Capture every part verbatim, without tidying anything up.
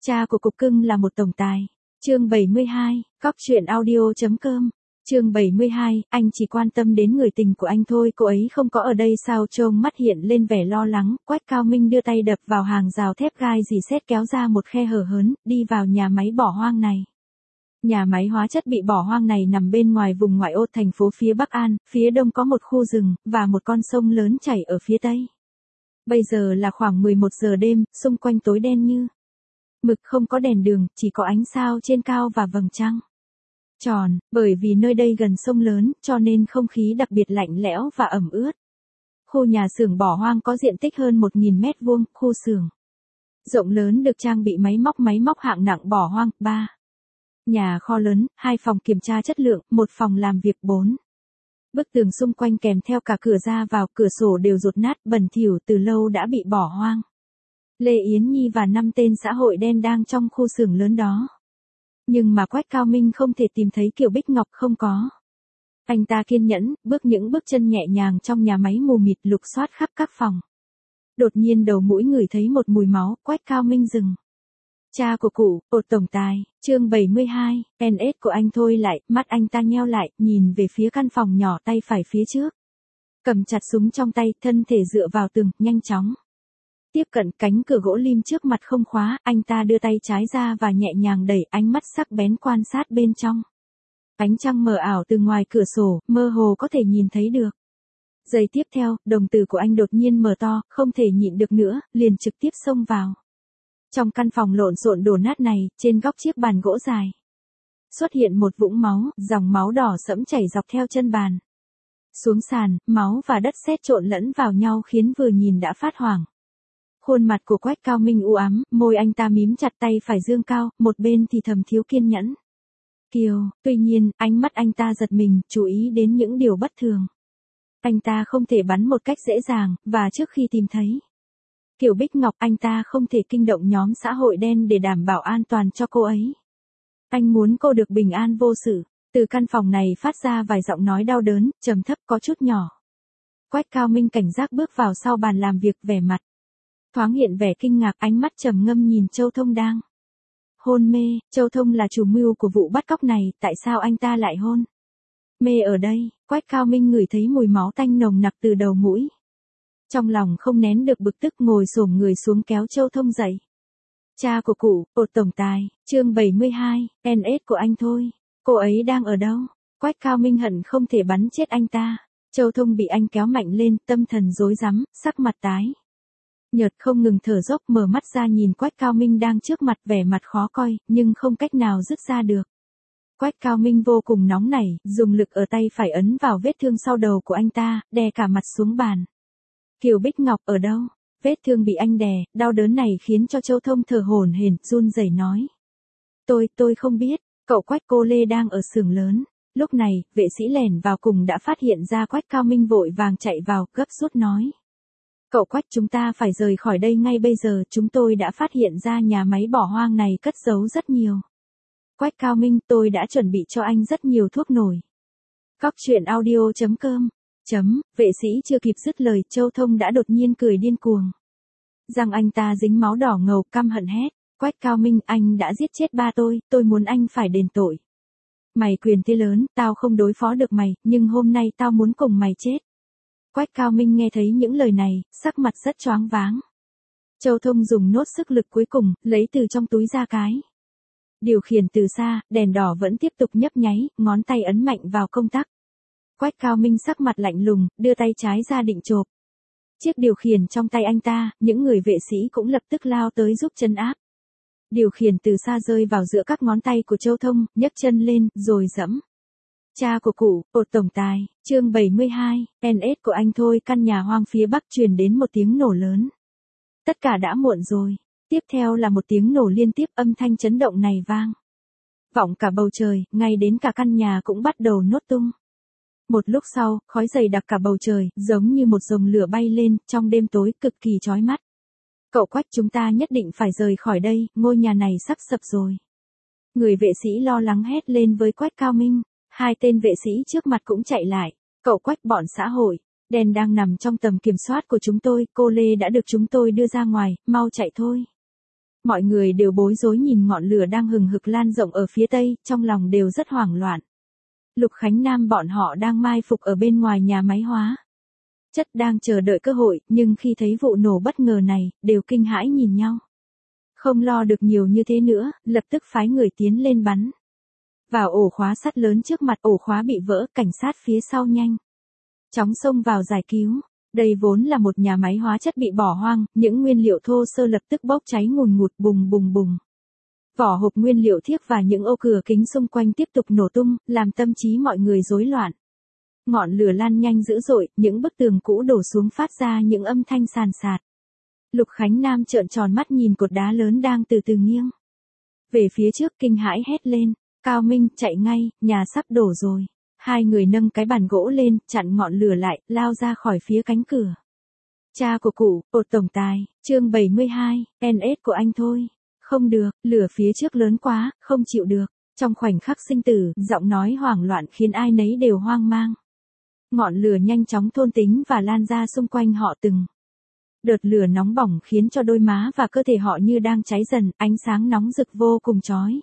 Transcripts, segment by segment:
Cha của cục cưng là một tổng tài. Chương bảy mươi hai, cóc truyện audio chấm com. Chương bảy mươi hai, anh chỉ quan tâm đến người tình của anh thôi, cô ấy không có ở đây sao? Trông mắt hiện lên vẻ lo lắng, Quách Cao Minh đưa tay đập vào hàng rào thép gai rỉ sét kéo ra một khe hở hớn, đi vào nhà máy bỏ hoang này. Nhà máy hóa chất bị bỏ hoang này nằm bên ngoài vùng ngoại ô thành phố phía Bắc An, phía đông có một khu rừng, và một con sông lớn chảy ở phía tây. Bây giờ là khoảng mười một giờ đêm, xung quanh tối đen như mực, không có đèn đường, chỉ có ánh sao trên cao và vầng trăng tròn, bởi vì nơi đây gần sông lớn, cho nên không khí đặc biệt lạnh lẽo và ẩm ướt. Khu nhà xưởng bỏ hoang có diện tích hơn một nghìn mét vuông, khu xưởng rộng lớn được trang bị máy móc máy móc hạng nặng bỏ hoang, ba nhà kho lớn, hai phòng kiểm tra chất lượng, một phòng làm việc, bốn bức tường xung quanh kèm theo cả cửa ra vào, cửa sổ đều dột nát, bẩn thỉu, từ lâu đã bị bỏ hoang. Lê Yến Nhi và năm tên xã hội đen đang trong khu xưởng lớn đó. Nhưng mà Quách Cao Minh không thể tìm thấy Kiều Bích Ngọc, không có. Anh ta kiên nhẫn, bước những bước chân nhẹ nhàng trong nhà máy mù mịt, lục soát khắp các phòng. Đột nhiên đầu mũi ngửi thấy một mùi máu, Quách Cao Minh dừng. Cha của cụ, ột tổng tài, chương bảy mươi hai, en ét của anh thôi lại, mắt anh ta nheo lại, nhìn về phía căn phòng nhỏ, tay phải phía trước. Cầm chặt súng trong tay, thân thể dựa vào tường, nhanh chóng tiếp cận cánh cửa gỗ lim trước mặt không khóa, anh ta đưa tay trái ra và nhẹ nhàng đẩy, ánh mắt sắc bén quan sát bên trong. Ánh trăng mờ ảo từ ngoài cửa sổ, mơ hồ có thể nhìn thấy được. Giây tiếp theo, đồng tử của anh đột nhiên mở to, không thể nhịn được nữa, liền trực tiếp xông vào. Trong căn phòng lộn xộn đổ nát này, trên góc chiếc bàn gỗ dài, xuất hiện một vũng máu, dòng máu đỏ sẫm chảy dọc theo chân bàn xuống sàn, máu và đất sét trộn lẫn vào nhau khiến vừa nhìn đã phát hoảng. Khuôn mặt của Quách Cao Minh u ám, môi anh ta mím chặt, tay phải dương cao, một bên thì thầm thiếu kiên nhẫn. Kiều, tuy nhiên, ánh mắt anh ta giật mình, chú ý đến những điều bất thường. Anh ta không thể bắn một cách dễ dàng, và trước khi tìm thấy Kiều Bích Ngọc, anh ta không thể kinh động nhóm xã hội đen để đảm bảo an toàn cho cô ấy. Anh muốn cô được bình an vô sự. Từ căn phòng này phát ra vài giọng nói đau đớn, trầm thấp, có chút nhỏ. Quách Cao Minh cảnh giác bước vào sau bàn làm việc, vẻ mặt thoáng hiện vẻ kinh ngạc, ánh mắt trầm ngâm nhìn Châu Thông đang hôn mê. Châu Thông là chủ mưu của vụ bắt cóc này, tại sao anh ta lại hôn mê ở đây? Quách Cao Minh ngửi thấy mùi máu tanh nồng nặc từ đầu mũi. Trong lòng không nén được bực tức, ngồi xổm người xuống kéo Châu Thông dậy. Cha của cụ, ột tổng tài, chương bảy mươi hai, en ét của anh thôi. Cô ấy đang ở đâu? Quách Cao Minh hận không thể bắn chết anh ta. Châu Thông bị anh kéo mạnh lên, tâm thần rối rắm, sắc mặt tái nhợt, không ngừng thở dốc, mở mắt ra nhìn Quách Cao Minh đang trước mặt, vẻ mặt khó coi, nhưng không cách nào dứt ra được. Quách Cao Minh vô cùng nóng nảy, dùng lực ở tay phải ấn vào vết thương sau đầu của anh ta, đè cả mặt xuống bàn. Kiều Bích Ngọc ở đâu? Vết thương bị anh đè, đau đớn này khiến cho Châu Thông thở hổn hển, run rẩy nói. Tôi, tôi không biết, cậu Quách, cô Lê đang ở xưởng lớn. Lúc này, vệ sĩ lẻn vào cùng đã phát hiện ra Quách Cao Minh, vội vàng chạy vào, gấp rút nói. Cậu Quách, chúng ta phải rời khỏi đây ngay bây giờ, chúng tôi đã phát hiện ra nhà máy bỏ hoang này cất giấu rất nhiều. Quách Cao Minh, tôi đã chuẩn bị cho anh rất nhiều thuốc nổi. Cóc truyện audio chấm com. Chấm, vệ sĩ chưa kịp dứt lời, Châu Thông đã đột nhiên cười điên cuồng. Răng anh ta dính máu đỏ ngầu, căm hận hét. Quách Cao Minh, anh đã giết chết ba tôi, tôi muốn anh phải đền tội. Mày quyền thế lớn, tao không đối phó được mày, nhưng hôm nay tao muốn cùng mày chết. Quách Cao Minh nghe thấy những lời này, sắc mặt rất choáng váng. Châu Thông dùng nốt sức lực cuối cùng, lấy từ trong túi ra cái điều khiển từ xa, đèn đỏ vẫn tiếp tục nhấp nháy, ngón tay ấn mạnh vào công tắc. Quách Cao Minh sắc mặt lạnh lùng, đưa tay trái ra định chộp chiếc điều khiển trong tay anh ta, những người vệ sĩ cũng lập tức lao tới giúp trấn áp. Điều khiển từ xa rơi vào giữa các ngón tay của Châu Thông, nhấc chân lên, rồi giẫm. Cha của cụ, ột tổng tài, chương bảy mươi hai, en ét của anh thôi. Căn nhà hoang phía bắc truyền đến một tiếng nổ lớn. Tất cả đã muộn rồi. Tiếp theo là một tiếng nổ liên tiếp, âm thanh chấn động này vang vọng cả bầu trời, ngay đến cả căn nhà cũng bắt đầu nốt tung. Một lúc sau, khói dày đặc cả bầu trời, giống như một dòng lửa bay lên, trong đêm tối, cực kỳ chói mắt. Cậu Quách, chúng ta nhất định phải rời khỏi đây, ngôi nhà này sắp sập rồi. Người vệ sĩ lo lắng hét lên với Quách Cao Minh. Hai tên vệ sĩ trước mặt cũng chạy lại. Cậu Quách, bọn xã hội đen đang nằm trong tầm kiểm soát của chúng tôi, cô Lê đã được chúng tôi đưa ra ngoài, mau chạy thôi. Mọi người đều bối rối nhìn ngọn lửa đang hừng hực lan rộng ở phía tây, trong lòng đều rất hoảng loạn. Lục Khánh Nam bọn họ đang mai phục ở bên ngoài nhà máy hóa chất đang chờ đợi cơ hội, nhưng khi thấy vụ nổ bất ngờ này, đều kinh hãi nhìn nhau. Không lo được nhiều như thế nữa, lập tức phái người tiến lên bắn vào ổ khóa sắt lớn trước mặt, ổ khóa bị vỡ, cảnh sát phía sau nhanh chóng xông vào giải cứu. Đây vốn là một nhà máy hóa chất bị bỏ hoang, những nguyên liệu thô sơ lập tức bốc cháy ngùn ngụt, bùng bùng bùng. Vỏ hộp nguyên liệu thiếc và những ô cửa kính xung quanh tiếp tục nổ tung, làm tâm trí mọi người rối loạn. Ngọn lửa lan nhanh dữ dội, những bức tường cũ đổ xuống phát ra những âm thanh sàn sạt. Lục Khánh Nam trợn tròn mắt nhìn cột đá lớn đang từ từ nghiêng về phía trước, kinh hãi hét lên, Cao Minh, chạy ngay, nhà sắp đổ rồi. Hai người nâng cái bàn gỗ lên, chặn ngọn lửa lại, lao ra khỏi phía cánh cửa. Cha của cụ, ột tổng tài, chương bảy mươi hai, en ét của anh thôi. Không được, lửa phía trước lớn quá, không chịu được. Trong khoảnh khắc sinh tử, giọng nói hoảng loạn khiến ai nấy đều hoang mang. Ngọn lửa nhanh chóng thôn tính và lan ra xung quanh họ từng đợt lửa nóng bỏng khiến cho đôi má và cơ thể họ như đang cháy dần, ánh sáng nóng rực vô cùng chói.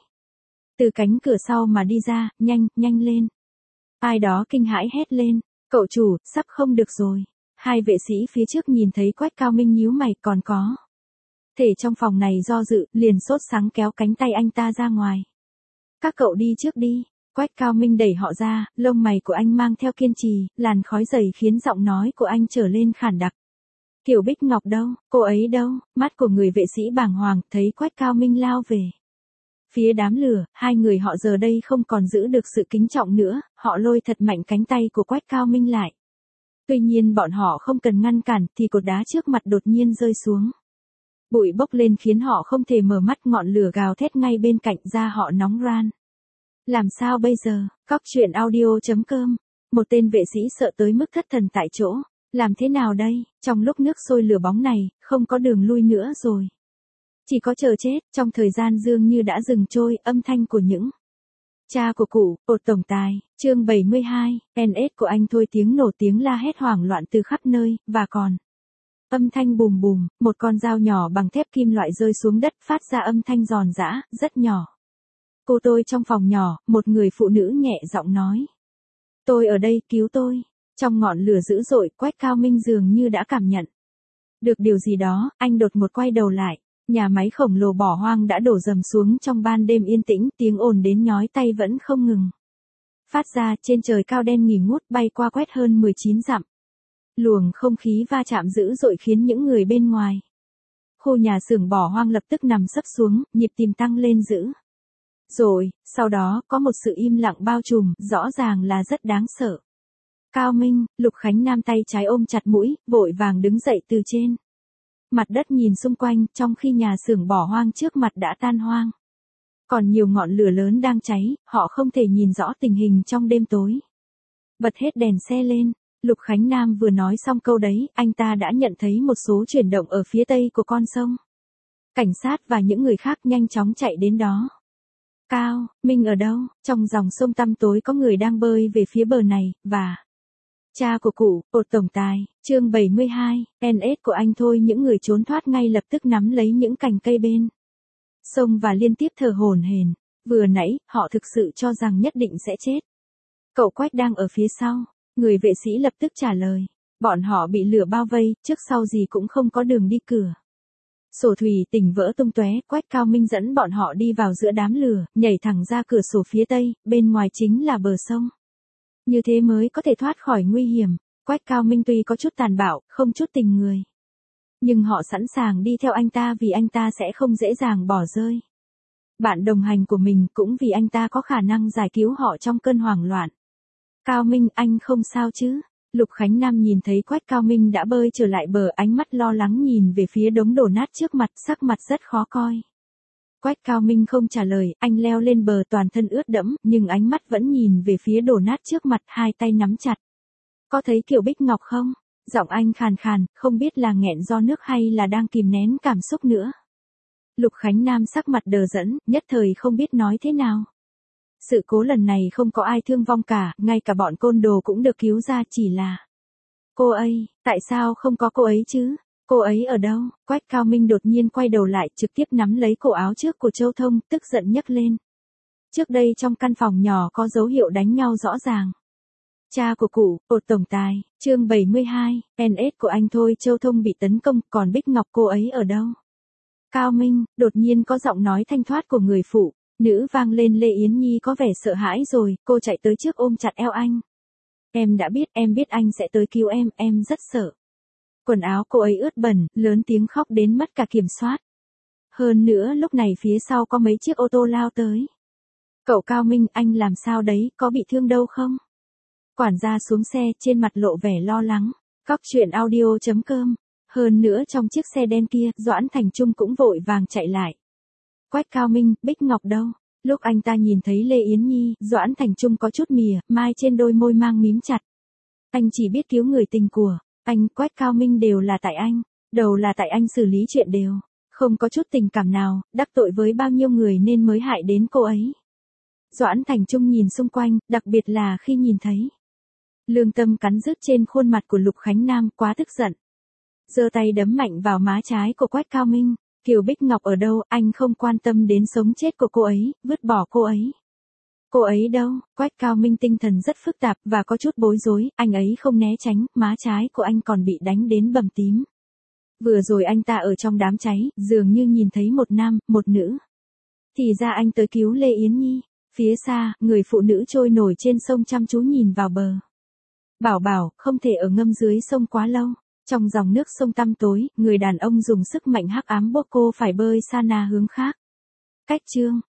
Từ cánh cửa sau mà đi ra, nhanh, nhanh lên. Ai đó kinh hãi hét lên, cậu chủ, sắp không được rồi. Hai vệ sĩ phía trước nhìn thấy Quách Cao Minh nhíu mày, còn có thể trong phòng này do dự, liền sốt sắng kéo cánh tay anh ta ra ngoài. Các cậu đi trước đi. Quách Cao Minh đẩy họ ra, lông mày của anh mang theo kiên trì, làn khói dày khiến giọng nói của anh trở lên khản đặc. Kiều Bích Ngọc đâu, cô ấy đâu? Mắt của người vệ sĩ bàng hoàng, thấy Quách Cao Minh lao về phía đám lửa, hai người họ giờ đây không còn giữ được sự kính trọng nữa, họ lôi thật mạnh cánh tay của Quách Cao Minh lại. Tuy nhiên bọn họ không cần ngăn cản, thì cột đá trước mặt đột nhiên rơi xuống. Bụi bốc lên khiến họ không thể mở mắt, ngọn lửa gào thét ngay bên cạnh, da họ nóng ran. Làm sao bây giờ? Cóc truyện audio chấm com. Một tên vệ sĩ sợ tới mức thất thần tại chỗ. Làm thế nào đây? Trong lúc nước sôi lửa bóng này, không có đường lui nữa rồi. Chỉ có chờ chết, trong thời gian dường như đã dừng trôi, âm thanh của những cha của cụ, ột tổng tài, chương bảy mươi hai, en ét của anh thôi, tiếng nổ, tiếng la hét hoảng loạn từ khắp nơi, và còn âm thanh bùm bùm, một con dao nhỏ bằng thép kim loại rơi xuống đất, phát ra âm thanh giòn giã, rất nhỏ. Cô tôi trong phòng nhỏ, một người phụ nữ nhẹ giọng nói. Tôi ở đây, cứu tôi. Trong ngọn lửa dữ dội, Quách Cao Minh dường như đã cảm nhận được điều gì đó, anh đột ngột quay đầu lại. Nhà máy khổng lồ bỏ hoang đã đổ dầm xuống trong ban đêm yên tĩnh, tiếng ồn đến nhói tay vẫn không ngừng phát ra, trên trời cao đen nghỉ ngút bay qua quét hơn mười chín dặm. Luồng không khí va chạm dữ dội khiến những người bên ngoài khu nhà xưởng bỏ hoang lập tức nằm sấp xuống, nhịp tim tăng lên dữ. Rồi, sau đó, có một sự im lặng bao trùm, rõ ràng là rất đáng sợ. Cao Minh, Lục Khánh Nam tay trái ôm chặt mũi, vội vàng đứng dậy từ trên mặt đất nhìn xung quanh, trong khi nhà xưởng bỏ hoang trước mặt đã tan hoang. Còn nhiều ngọn lửa lớn đang cháy, họ không thể nhìn rõ tình hình trong đêm tối. Bật hết đèn xe lên, Lục Khánh Nam vừa nói xong câu đấy, anh ta đã nhận thấy một số chuyển động ở phía tây của con sông. Cảnh sát và những người khác nhanh chóng chạy đến đó. Cao, Minh ở đâu? Trong dòng sông tăm tối có người đang bơi về phía bờ này, và cha của cụ, ột tổng tài, chương bảy mươi hai, en ét của anh thôi. Những người trốn thoát ngay lập tức nắm lấy những cành cây bên sông và liên tiếp thở hổn hển. Vừa nãy, họ thực sự cho rằng nhất định sẽ chết. Cậu Quách đang ở phía sau. Người vệ sĩ lập tức trả lời. Bọn họ bị lửa bao vây, trước sau gì cũng không có đường đi cửa. Sổ thủy tinh vỡ tung tóe, Quách Cao Minh dẫn bọn họ đi vào giữa đám lửa, nhảy thẳng ra cửa sổ phía tây, bên ngoài chính là bờ sông. Như thế mới có thể thoát khỏi nguy hiểm. Quách Cao Minh tuy có chút tàn bạo, không chút tình người, nhưng họ sẵn sàng đi theo anh ta vì anh ta sẽ không dễ dàng bỏ rơi bạn đồng hành của mình, cũng vì anh ta có khả năng giải cứu họ trong cơn hoảng loạn. Cao Minh, anh không sao chứ? Lục Khánh Nam nhìn thấy Quách Cao Minh đã bơi trở lại bờ, ánh mắt lo lắng nhìn về phía đống đổ nát trước mặt, sắc mặt rất khó coi. Quách Cao Minh không trả lời, anh leo lên bờ toàn thân ướt đẫm, nhưng ánh mắt vẫn nhìn về phía đổ nát trước mặt, hai tay nắm chặt. Có thấy Kiều Bích Ngọc không? Giọng anh khàn khàn, không biết là nghẹn do nước hay là đang kìm nén cảm xúc nữa. Lục Khánh Nam sắc mặt đờ đẫn, nhất thời không biết nói thế nào. Sự cố lần này không có ai thương vong cả, ngay cả bọn côn đồ cũng được cứu ra, chỉ là cô ấy, tại sao không có cô ấy chứ? Cô ấy ở đâu? Quách Cao Minh đột nhiên quay đầu lại, trực tiếp nắm lấy cổ áo trước của Châu Thông, tức giận nhấc lên. Trước đây trong căn phòng nhỏ có dấu hiệu đánh nhau rõ ràng. Cha của cụ, ột tổng tài, chương bảy mươi hai, en ét của anh thôi. Châu Thông bị tấn công, còn Bích Ngọc cô ấy ở đâu? Cao Minh, đột nhiên có giọng nói thanh thoát của người phụ nữ vang lên. Lê Yến Nhi có vẻ sợ hãi rồi, cô chạy tới trước ôm chặt eo anh. Em đã biết, em biết anh sẽ tới cứu em, em rất sợ. Quần áo cô ấy ướt bẩn, lớn tiếng khóc đến mất cả kiểm soát. Hơn nữa lúc này phía sau có mấy chiếc ô tô lao tới. Cậu Cao Minh, anh làm sao đấy, có bị thương đâu không? Quản gia xuống xe, trên mặt lộ vẻ lo lắng. Cóc truyện audio chấm com. Hơn nữa trong chiếc xe đen kia, Doãn Thành Trung cũng vội vàng chạy lại. Quách Cao Minh, Bích Ngọc đâu? Lúc anh ta nhìn thấy Lê Yến Nhi, Doãn Thành Trung có chút mỉa, mai trên đôi môi mang mím chặt. Anh chỉ biết cứu người tình của anh. Quách Cao Minh, đều là tại anh. Đầu là tại anh xử lý chuyện đều. Không có chút tình cảm nào, đắc tội với bao nhiêu người nên mới hại đến cô ấy. Doãn Thành Trung nhìn xung quanh, đặc biệt là khi nhìn thấy lương tâm cắn rứt trên khuôn mặt của Lục Khánh Nam, quá tức giận. Giơ tay đấm mạnh vào má trái của Quách Cao Minh. Kiều Bích Ngọc ở đâu, anh không quan tâm đến sống chết của cô ấy, vứt bỏ cô ấy. Cô ấy đâu? Quách Cao Minh tinh thần rất phức tạp và có chút bối rối, anh ấy không né tránh, má trái của anh còn bị đánh đến bầm tím. Vừa rồi anh ta ở trong đám cháy, dường như nhìn thấy một nam, một nữ. Thì ra anh tới cứu Lê Yến Nhi. Phía xa, người phụ nữ trôi nổi trên sông chăm chú nhìn vào bờ. Bảo bảo, không thể ở ngâm dưới sông quá lâu. Trong dòng nước sông tăm tối, người đàn ông dùng sức mạnh hắc ám buộc cô phải bơi xa na hướng khác. Cách chương